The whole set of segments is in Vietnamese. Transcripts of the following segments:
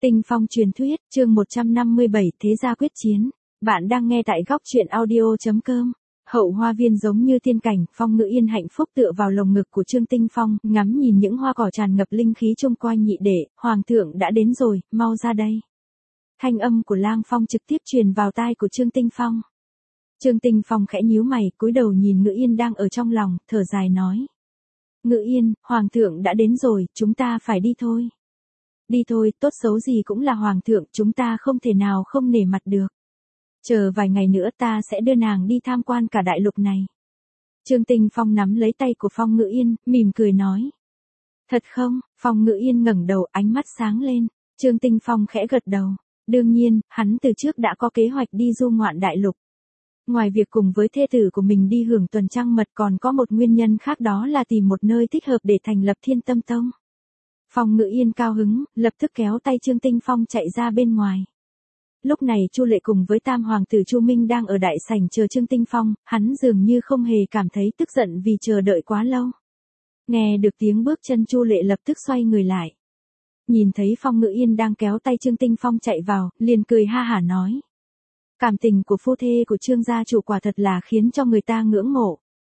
Tinh Phong truyền thuyết, chương 157, Thế gia quyết chiến. Bạn đang nghe tại góc truyện audio.com. Hậu hoa viên giống như tiên cảnh, Phong Ngữ Yên hạnh phúc tựa vào lồng ngực của Trương Tinh Phong, ngắm nhìn những hoa cỏ tràn ngập linh khí chung quanh nhị đệ, hoàng thượng đã đến rồi, mau ra đây. Thanh âm của Lang Phong trực tiếp truyền vào tai của Trương Tinh Phong. Trương Tinh Phong khẽ nhíu mày, cúi đầu nhìn Ngữ Yên đang ở trong lòng, thở dài nói. Ngữ Yên, hoàng thượng đã đến rồi, chúng ta phải đi thôi. Đi thôi, tốt xấu gì cũng là hoàng thượng, chúng ta không thể nào không nể mặt được. Chờ vài ngày nữa ta sẽ đưa nàng đi tham quan cả đại lục này. Trương Tinh Phong nắm lấy tay của Phong Ngữ Yên, mỉm cười nói. Thật không? Phong Ngữ Yên ngẩng đầu, ánh mắt sáng lên. Trương Tinh Phong khẽ gật đầu. Đương nhiên, hắn từ trước đã có kế hoạch đi du ngoạn đại lục. Ngoài việc cùng với thê tử của mình đi hưởng tuần trăng mật còn có một nguyên nhân khác, đó là tìm một nơi thích hợp để thành lập Thiên Tâm Tông. Phong Ngữ Yên cao hứng, lập tức kéo tay Trương Tinh Phong chạy ra bên ngoài. Lúc này Chu Lệ cùng với Tam hoàng tử Chu Minh đang ở đại sảnh chờ Trương Tinh Phong, hắn dường như không hề cảm thấy tức giận vì chờ đợi quá lâu. Nghe được tiếng bước chân, Chu Lệ lập tức xoay người lại. Nhìn thấy Phong Ngữ Yên đang kéo tay Trương Tinh Phong chạy vào, liền cười ha hả nói. Cảm tình của phu thê của Trương gia chủ quả thật là khiến cho người ta ngưỡng mộ.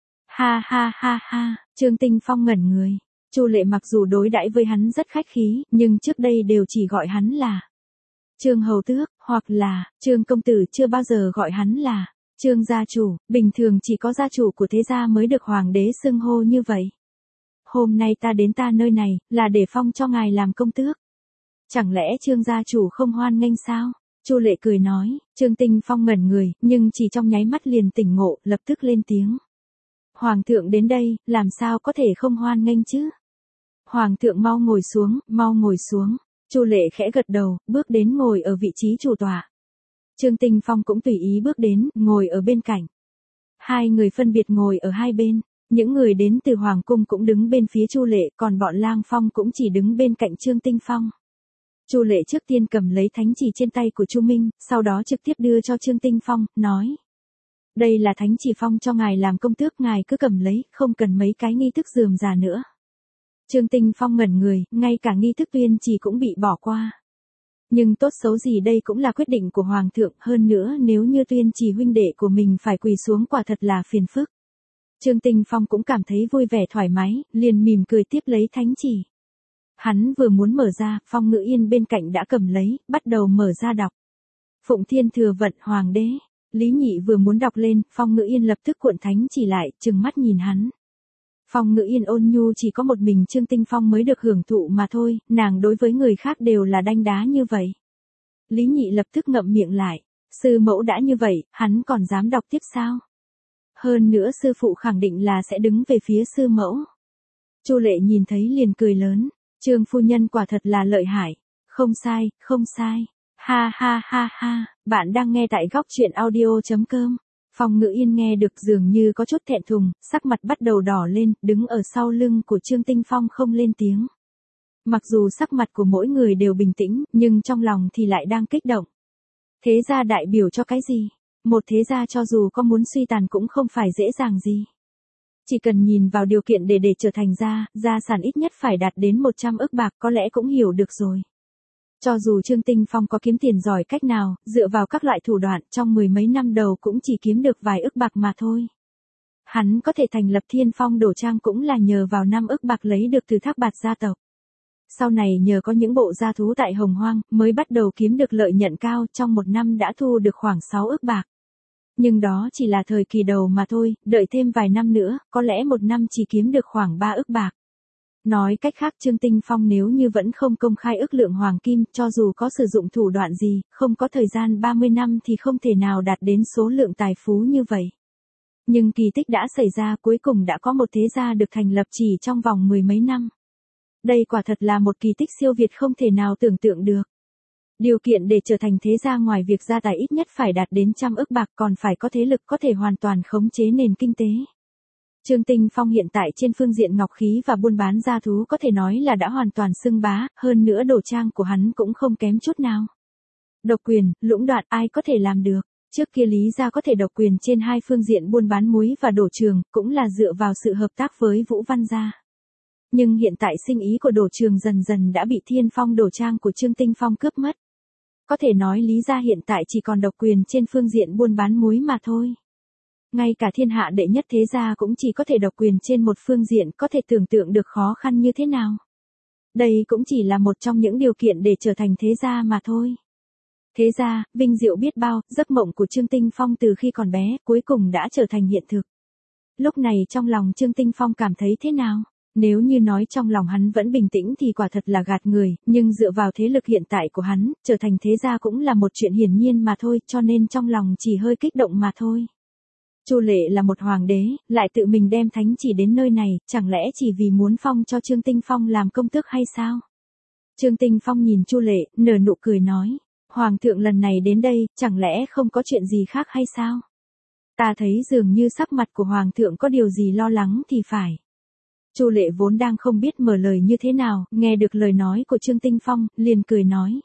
Ha ha ha ha, Trương Tinh Phong ngẩn người. Chu Lệ mặc dù đối đãi với hắn rất khách khí, nhưng trước đây đều chỉ gọi hắn là Trương hầu tước, hoặc là Trương công tử, chưa bao giờ gọi hắn là Trương gia chủ. Bình thường chỉ có gia chủ của thế gia mới được hoàng đế xưng hô như vậy. Hôm nay ta đến nơi này, là để phong cho ngài làm công tước. Chẳng lẽ Trương gia chủ không hoan nghênh sao? Chu Lệ cười nói. Trương Tinh Phong ngẩn người, nhưng chỉ trong nháy mắt liền tỉnh ngộ, lập tức lên tiếng. Hoàng thượng đến đây, làm sao có thể không hoan nghênh chứ? Hoàng thượng mau ngồi xuống, mau ngồi xuống. Chu Lệ khẽ gật đầu, bước đến ngồi ở vị trí chủ tọa. Trương Tinh Phong cũng tùy ý bước đến, ngồi ở bên cạnh. Hai người phân biệt ngồi ở hai bên. Những người đến từ Hoàng cung cũng đứng bên phía Chu Lệ, còn bọn Lang Phong cũng chỉ đứng bên cạnh Trương Tinh Phong. Chu Lệ trước tiên cầm lấy thánh chỉ trên tay của Chu Minh, sau đó trực tiếp đưa cho Trương Tinh Phong, nói. Đây là thánh chỉ phong cho ngài làm công tước, ngài cứ cầm lấy, không cần mấy cái nghi thức rườm rà nữa. Trương Tinh Phong ngẩn người, ngay cả nghi thức tuyên chỉ cũng bị bỏ qua. Nhưng tốt xấu gì đây cũng là quyết định của Hoàng thượng, hơn nữa nếu như tuyên chỉ huynh đệ của mình phải quỳ xuống quả thật là phiền phức. Trương Tinh Phong cũng cảm thấy vui vẻ thoải mái, liền mỉm cười tiếp lấy thánh chỉ. Hắn vừa muốn mở ra, Phong Ngữ Yên bên cạnh đã cầm lấy, bắt đầu mở ra đọc. Phụng Thiên thừa vận hoàng đế. Lý Nhị vừa muốn đọc lên, Phong Ngữ Yên lập tức cuộn thánh chỉ lại, trừng mắt nhìn hắn. Phong Ngữ Yên ôn nhu, chỉ có một mình Trương Tinh Phong mới được hưởng thụ mà thôi, nàng đối với người khác đều là đanh đá như vậy. Lý Nhị lập tức ngậm miệng lại. Sư mẫu đã như vậy, hắn còn dám đọc tiếp sao? Hơn nữa sư phụ khẳng định là sẽ đứng về phía sư mẫu. Chu Lệ nhìn thấy liền cười lớn. Trương phu nhân quả thật là lợi hại. Không sai, không sai. Ha ha ha ha, bạn đang nghe tại góc truyện audio.com. Phong Ngữ Yên nghe được dường như có chút thẹn thùng, sắc mặt bắt đầu đỏ lên, đứng ở sau lưng của Trương Tinh Phong không lên tiếng. Mặc dù sắc mặt của mỗi người đều bình tĩnh, nhưng trong lòng thì lại đang kích động. Thế gia đại biểu cho cái gì? Một thế gia cho dù có muốn suy tàn cũng không phải dễ dàng gì. Chỉ cần nhìn vào điều kiện để trở thành gia sản ít nhất phải đạt đến 100 ức bạc có lẽ cũng hiểu được rồi. Cho dù Trương Tinh Phong có kiếm tiền giỏi cách nào, dựa vào các loại thủ đoạn trong mười mấy năm đầu cũng chỉ kiếm được vài ức bạc mà thôi. Hắn có thể thành lập Thiên Phong Đổ Trang cũng là nhờ vào 5 ức bạc lấy được từ Thác Bạt gia tộc. Sau này nhờ có những bộ gia thú tại Hồng Hoang mới bắt đầu kiếm được lợi nhuận cao, trong một năm đã thu được khoảng 6 ức bạc. Nhưng đó chỉ là thời kỳ đầu mà thôi, đợi thêm vài năm nữa, có lẽ một năm chỉ kiếm được khoảng 3 ức bạc. Nói cách khác, Trương Tinh Phong nếu như vẫn không công khai ước lượng hoàng kim, cho dù có sử dụng thủ đoạn gì, không có thời gian 30 năm thì không thể nào đạt đến số lượng tài phú như vậy. Nhưng kỳ tích đã xảy ra, cuối cùng đã có một thế gia được thành lập chỉ trong vòng mười mấy năm. Đây quả thật là một kỳ tích siêu việt không thể nào tưởng tượng được. Điều kiện để trở thành thế gia ngoài việc gia tài ít nhất phải đạt đến 100 ức bạc, còn phải có thế lực có thể hoàn toàn khống chế nền kinh tế. Trương Tinh Phong hiện tại trên phương diện ngọc khí và buôn bán gia thú có thể nói là đã hoàn toàn xưng bá, hơn nữa đồ trang của hắn cũng không kém chút nào. Độc quyền, lũng đoạn ai có thể làm được? Trước kia Lý gia có thể độc quyền trên hai phương diện buôn bán muối và đổ trường, cũng là dựa vào sự hợp tác với Vũ Văn gia. Nhưng hiện tại sinh ý của Đổ Trường dần dần đã bị Thiên Phong Đổ Trang của Trương Tinh Phong cướp mất. Có thể nói Lý gia hiện tại chỉ còn độc quyền trên phương diện buôn bán muối mà thôi. Ngay cả thiên hạ đệ nhất thế gia cũng chỉ có thể độc quyền trên một phương diện, có thể tưởng tượng được khó khăn như thế nào. Đây cũng chỉ là một trong những điều kiện để trở thành thế gia mà thôi. Thế gia, vinh diệu biết bao, giấc mộng của Trương Tinh Phong từ khi còn bé, cuối cùng đã trở thành hiện thực. Lúc này trong lòng Trương Tinh Phong cảm thấy thế nào? Nếu như nói trong lòng hắn vẫn bình tĩnh thì quả thật là gạt người, nhưng dựa vào thế lực hiện tại của hắn, trở thành thế gia cũng là một chuyện hiển nhiên mà thôi, cho nên trong lòng chỉ hơi kích động mà thôi. Chu Lệ là một hoàng đế, lại tự mình đem thánh chỉ đến nơi này, chẳng lẽ chỉ vì muốn phong cho Trương Tinh Phong làm công tước hay sao? Trương Tinh Phong nhìn Chu Lệ, nở nụ cười nói, Hoàng thượng lần này đến đây, chẳng lẽ không có chuyện gì khác hay sao? Ta thấy dường như sắc mặt của Hoàng thượng có điều gì lo lắng thì phải. Chu Lệ vốn đang không biết mở lời như thế nào, nghe được lời nói của Trương Tinh Phong, liền cười nói.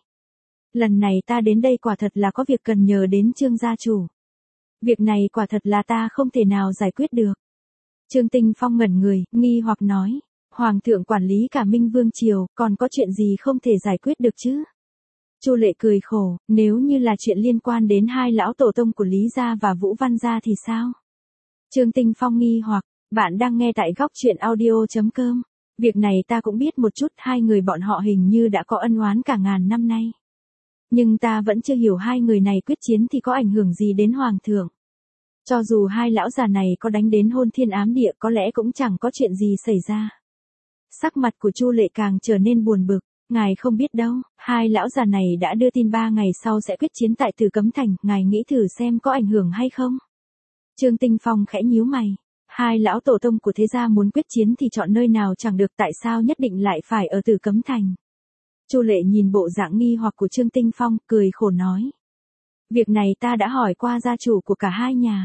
Lần này ta đến đây quả thật là có việc cần nhờ đến Trương gia chủ. Việc này quả thật là ta không thể nào giải quyết được. Trương Tinh Phong ngẩn người, nghi hoặc nói. Hoàng thượng quản lý cả Minh Vương Triều, còn có chuyện gì không thể giải quyết được chứ? Chu Lệ cười khổ, nếu như là chuyện liên quan đến hai lão tổ tông của Lý gia và Vũ Văn gia thì sao? Trương Tinh Phong nghi hoặc, bạn đang nghe tại góc truyện audio.com. Việc này ta cũng biết một chút, hai người bọn họ hình như đã có ân oán cả ngàn năm nay. Nhưng ta vẫn chưa hiểu hai người này quyết chiến thì có ảnh hưởng gì đến Hoàng thượng. Cho dù hai lão già này có đánh đến hôn thiên ám địa có lẽ cũng chẳng có chuyện gì xảy ra. Sắc mặt của Chu Lệ càng trở nên buồn bực. Ngài không biết đâu, hai lão già này đã đưa tin 3 ngày sau sẽ quyết chiến tại Tử Cấm Thành, ngài nghĩ thử xem có ảnh hưởng hay không? Trương Tinh Phong khẽ nhíu mày. Hai lão tổ tông của thế gia muốn quyết chiến thì chọn nơi nào chẳng được, tại sao nhất định lại phải ở Tử Cấm Thành? Chu Lệ nhìn bộ dạng nghi hoặc của Trương Tinh Phong, cười khổ nói. Việc này ta đã hỏi qua gia chủ của cả hai nhà.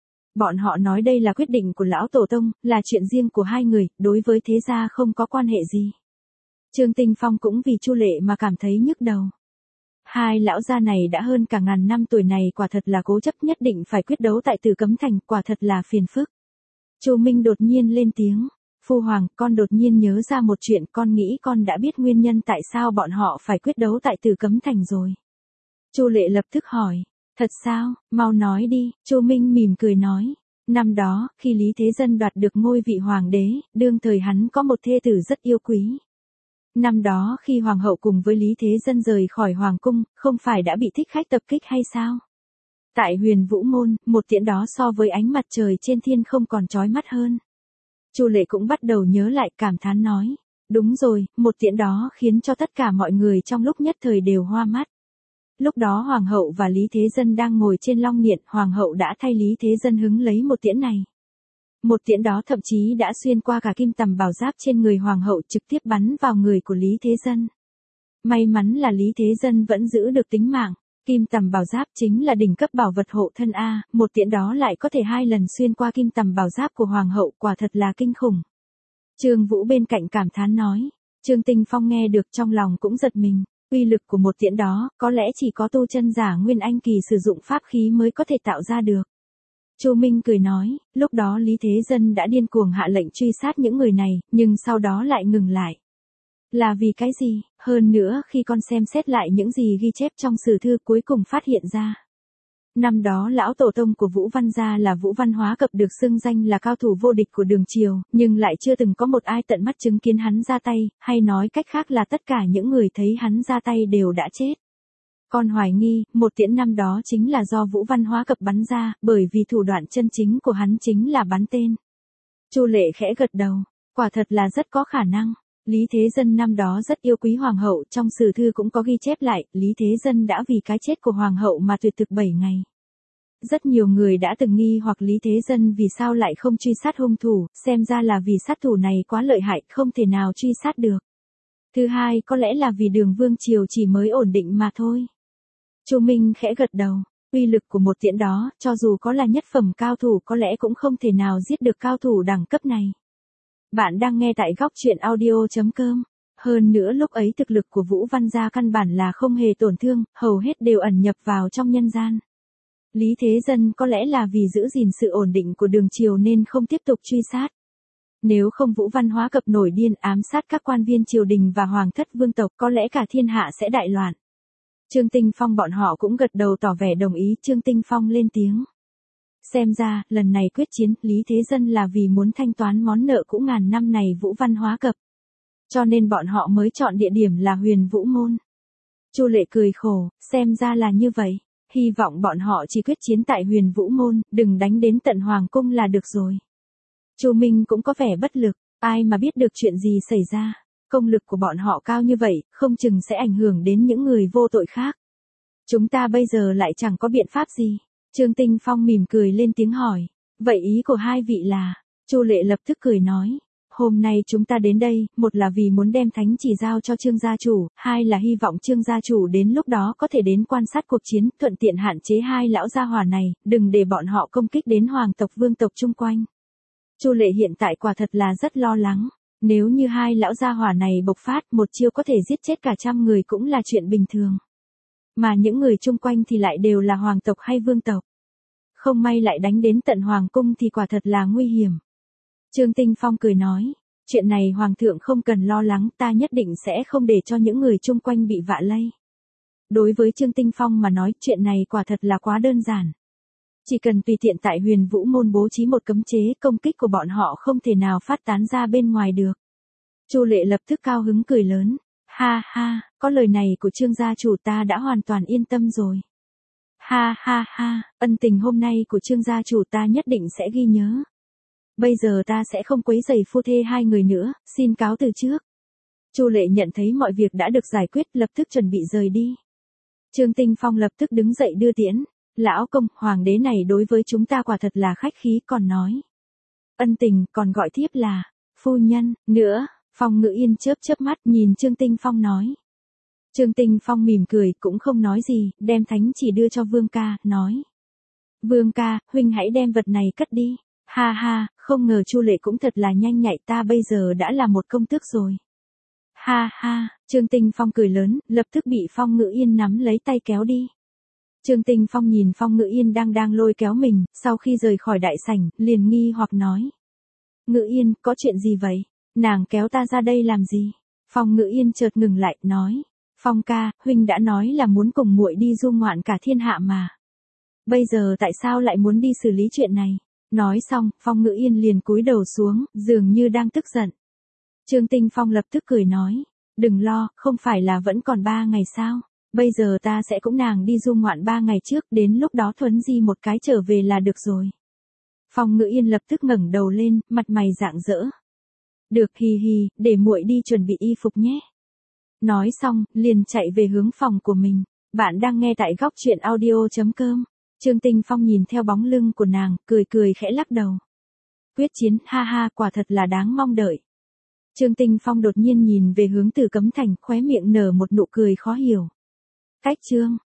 Bọn họ nói đây là quyết định của lão tổ tông, là chuyện riêng của hai người, đối với thế gia không có quan hệ gì. Trương Tinh Phong cũng vì Chu Lệ mà cảm thấy nhức đầu. Hai lão gia này đã hơn cả ngàn năm tuổi này quả thật là cố chấp nhất định phải quyết đấu tại Tử Cấm Thành, quả thật là phiền phức. Chu Minh đột nhiên lên tiếng. Phu Hoàng, con đột nhiên nhớ ra một chuyện, con nghĩ con đã biết nguyên nhân tại sao bọn họ phải quyết đấu tại Tử Cấm Thành rồi. Chu Lệ lập tức hỏi. Thật sao, mau nói đi, Chu Minh mỉm cười nói. Năm đó, khi Lý Thế Dân đoạt được ngôi vị hoàng đế, đương thời hắn có một thê tử rất yêu quý. Năm đó khi Hoàng hậu cùng với Lý Thế Dân rời khỏi Hoàng cung, không phải đã bị thích khách tập kích hay sao? Tại Huyền Vũ Môn, một tiễn đó so với ánh mặt trời trên thiên không còn chói mắt hơn. Chu Lệ cũng bắt đầu nhớ lại, cảm thán nói. Đúng rồi, một tiễn đó khiến cho tất cả mọi người trong lúc nhất thời đều hoa mắt. Lúc đó Hoàng hậu và Lý Thế Dân đang ngồi trên long niện, Hoàng hậu đã thay Lý Thế Dân hứng lấy một tiễn này. Một tiễn đó thậm chí đã xuyên qua cả kim tầm bảo giáp trên người Hoàng hậu, trực tiếp bắn vào người của Lý Thế Dân. May mắn là Lý Thế Dân vẫn giữ được tính mạng. Kim tầm bảo giáp chính là đỉnh cấp bảo vật hộ thân A, một tiễn đó lại có thể 2 lần xuyên qua kim tầm bảo giáp của Hoàng hậu, quả thật là kinh khủng. Trương Vũ bên cạnh cảm thán nói. Trương Tinh Phong nghe được trong lòng cũng giật mình. Uy lực của một tiễn đó, có lẽ chỉ có tu chân giả Nguyên Anh kỳ sử dụng pháp khí mới có thể tạo ra được. Chu Minh cười nói, lúc đó Lý Thế Dân đã điên cuồng hạ lệnh truy sát những người này, nhưng sau đó lại ngừng lại. Là vì cái gì? Hơn nữa khi con xem xét lại những gì ghi chép trong sử thư cuối cùng phát hiện ra. Năm đó lão tổ tông của Vũ Văn gia là Vũ Văn Hóa Cập được xưng danh là cao thủ vô địch của Đường Triều, nhưng lại chưa từng có một ai tận mắt chứng kiến hắn ra tay, hay nói cách khác là tất cả những người thấy hắn ra tay đều đã chết. Con hoài nghi, một tiễn năm đó chính là do Vũ Văn Hóa Cập bắn ra, bởi vì thủ đoạn chân chính của hắn chính là bắn tên. Chu Lệ khẽ gật đầu, quả thật là rất có khả năng. Lý Thế Dân năm đó rất yêu quý Hoàng hậu, trong sử thư cũng có ghi chép lại, Lý Thế Dân đã vì cái chết của Hoàng hậu mà tuyệt thực 7 ngày. Rất nhiều người đã từng nghi hoặc Lý Thế Dân vì sao lại không truy sát hung thủ, xem ra là vì sát thủ này quá lợi hại, không thể nào truy sát được. Thứ hai, có lẽ là vì Đường Vương Triều chỉ mới ổn định mà thôi. Chu Minh khẽ gật đầu, uy lực của một tiễn đó, cho dù có là nhất phẩm cao thủ có lẽ cũng không thể nào giết được cao thủ đẳng cấp này. Bạn đang nghe tại góc truyện audio.com. Hơn nữa lúc ấy thực lực của Vũ Văn gia căn bản là không hề tổn thương, hầu hết đều ẩn nhập vào trong nhân gian. Lý Thế Dân có lẽ là vì giữ gìn sự ổn định của Đường Triều nên không tiếp tục truy sát. Nếu không Vũ Văn Hóa Cập nổi điên ám sát các quan viên triều đình và hoàng thất vương tộc có lẽ cả thiên hạ sẽ đại loạn. Trương Tinh Phong bọn họ cũng gật đầu tỏ vẻ đồng ý. Trương Tinh Phong lên tiếng. Xem ra, lần này quyết chiến, Lý Thế Dân là vì muốn thanh toán món nợ cũ ngàn năm này Vũ Văn Hóa Cập. Cho nên bọn họ mới chọn địa điểm là Huyền Vũ Môn. Chu Lệ cười khổ, xem ra là như vậy. Hy vọng bọn họ chỉ quyết chiến tại Huyền Vũ Môn, đừng đánh đến tận Hoàng Cung là được rồi. Chu Minh cũng có vẻ bất lực, ai mà biết được chuyện gì xảy ra. Công lực của bọn họ cao như vậy, không chừng sẽ ảnh hưởng đến những người vô tội khác. Chúng ta bây giờ lại chẳng có biện pháp gì. Trương Tinh Phong mỉm cười lên tiếng hỏi. Vậy ý của hai vị là? Chu Lệ lập tức cười nói. Hôm nay chúng ta đến đây, một là vì muốn đem thánh chỉ giao cho Trương gia chủ, hai là hy vọng Trương gia chủ đến lúc đó có thể đến quan sát cuộc chiến, thuận tiện hạn chế hai lão gia hỏa này, đừng để bọn họ công kích đến hoàng tộc vương tộc chung quanh. Chu Lệ hiện tại quả thật là rất lo lắng. Nếu như hai lão gia hỏa này bộc phát, một chiêu có thể giết chết cả trăm người cũng là chuyện bình thường. Mà những người chung quanh thì lại đều là hoàng tộc hay vương tộc. Không may lại đánh đến tận hoàng cung thì quả thật là nguy hiểm. Trương Tinh Phong cười nói, chuyện này hoàng thượng không cần lo lắng, ta nhất định sẽ không để cho những người chung quanh bị vạ lây. Đối với Trương Tinh Phong mà nói, chuyện này quả thật là quá đơn giản. Chỉ cần tùy tiện tại Huyền Vũ Môn bố trí một cấm chế, công kích của bọn họ không thể nào phát tán ra bên ngoài được. Chu Lệ lập tức cao hứng cười lớn, ha ha, có lời này của Trương gia chủ ta đã hoàn toàn yên tâm rồi. Ha ha ha, ân tình hôm nay của Trương gia chủ ta nhất định sẽ ghi nhớ. Bây giờ ta sẽ không quấy rầy phu thê hai người nữa, xin cáo từ trước. Chu Lệ nhận thấy mọi việc đã được giải quyết, lập tức chuẩn bị rời đi. Trương Tinh Phong lập tức đứng dậy đưa tiễn. Lão công, hoàng đế này đối với chúng ta quả thật là khách khí, còn nói. Ân tình, còn gọi thiếp là, phu nhân, nữa. Phong Ngữ Yên chớp chớp mắt nhìn Trương Tinh Phong nói. Trương Tinh Phong mỉm cười, cũng không nói gì, đem thánh chỉ đưa cho Vương ca, nói. Vương ca, huynh hãy đem vật này cất đi. Ha ha, không ngờ Chu Lệ cũng thật là nhanh nhạy, ta bây giờ đã là một công tước rồi. Ha ha, Trương Tinh Phong cười lớn, lập tức bị Phong Ngữ Yên nắm lấy tay kéo đi. Trương Tinh Phong nhìn Phong Ngữ Yên đang lôi kéo mình, sau khi rời khỏi đại sảnh, liền nghi hoặc nói. Ngữ Yên, có chuyện gì vậy? Nàng kéo ta ra đây làm gì? Phong Ngữ Yên chợt ngừng lại, nói. Phong ca, huynh đã nói là muốn cùng muội đi du ngoạn cả thiên hạ mà. Bây giờ tại sao lại muốn đi xử lý chuyện này? Nói xong, Phong Ngữ Yên liền cúi đầu xuống, dường như đang tức giận. Trương Tinh Phong lập tức cười nói. Đừng lo, không phải là vẫn còn 3 ngày sao? Bây giờ ta sẽ cũng nàng đi du ngoạn 3 ngày trước, đến lúc đó thuấn di một cái trở về là được rồi. Phong Ngữ Yên lập tức ngẩng đầu lên, mặt mày rạng rỡ. Được, hì hì, để muội đi chuẩn bị y phục nhé. Nói xong, liền chạy về hướng phòng của mình. Bạn đang nghe tại góc truyện audio.com. Trương Tinh Phong nhìn theo bóng lưng của nàng, cười khẽ lắc đầu. Quyết chiến, ha ha, quả thật là đáng mong đợi. Trương Tinh Phong đột nhiên nhìn về hướng Tử Cấm Thành, khóe miệng nở một nụ cười khó hiểu. Cách chương